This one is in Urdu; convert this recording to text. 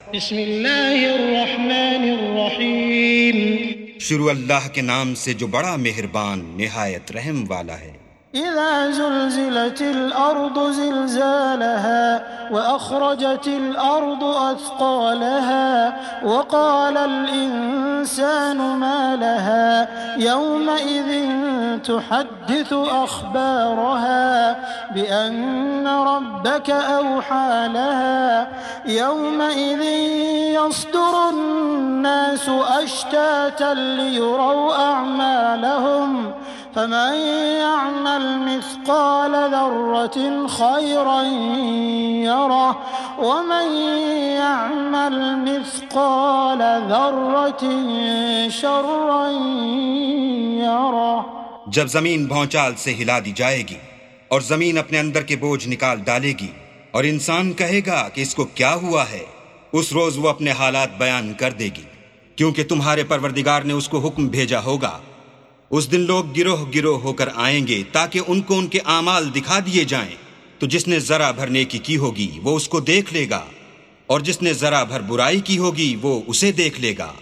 بسم اللہ الرحمن الرحیم شروع اللہ کے نام سے جو بڑا مہربان نہایت رحم والا ہے۔ اذا زلزلت الارض زلزالها واخرجت الارض اثقالها وقال الانسان ما لها يومئذ تحدث اخبارها بان ربك اوحى لها يومئذ يصدر الناس اشتاتا ليروا اعمالهم فمن يعمل مثقال ذرة خيرا يره ومن يعمل مثقال ذرة شرا يره۔ جب زمین بھونچال سے ہلا دی جائے گی اور زمین اپنے اندر کے بوجھ نکال ڈالے گی اور انسان کہے گا کہ اس کو کیا ہوا ہے، اس روز وہ اپنے حالات بیان کر دے گی، کیونکہ تمہارے پروردگار نے اس کو حکم بھیجا ہوگا۔ اس دن لوگ گروہ گروہ ہو کر آئیں گے تاکہ ان کو ان کے اعمال دکھا دیے جائیں، تو جس نے ذرا بھر نیکی کی ہوگی وہ اس کو دیکھ لے گا، اور جس نے ذرا بھر برائی کی ہوگی وہ اسے دیکھ لے گا۔